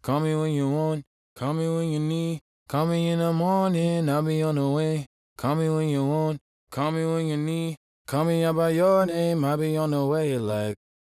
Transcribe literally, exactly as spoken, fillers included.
Call me when you want, call me when you need. Call me in the morning, I'll be on the way. Call me when you want, call me when you need. Call me out by your name, I'll be on the way. Like,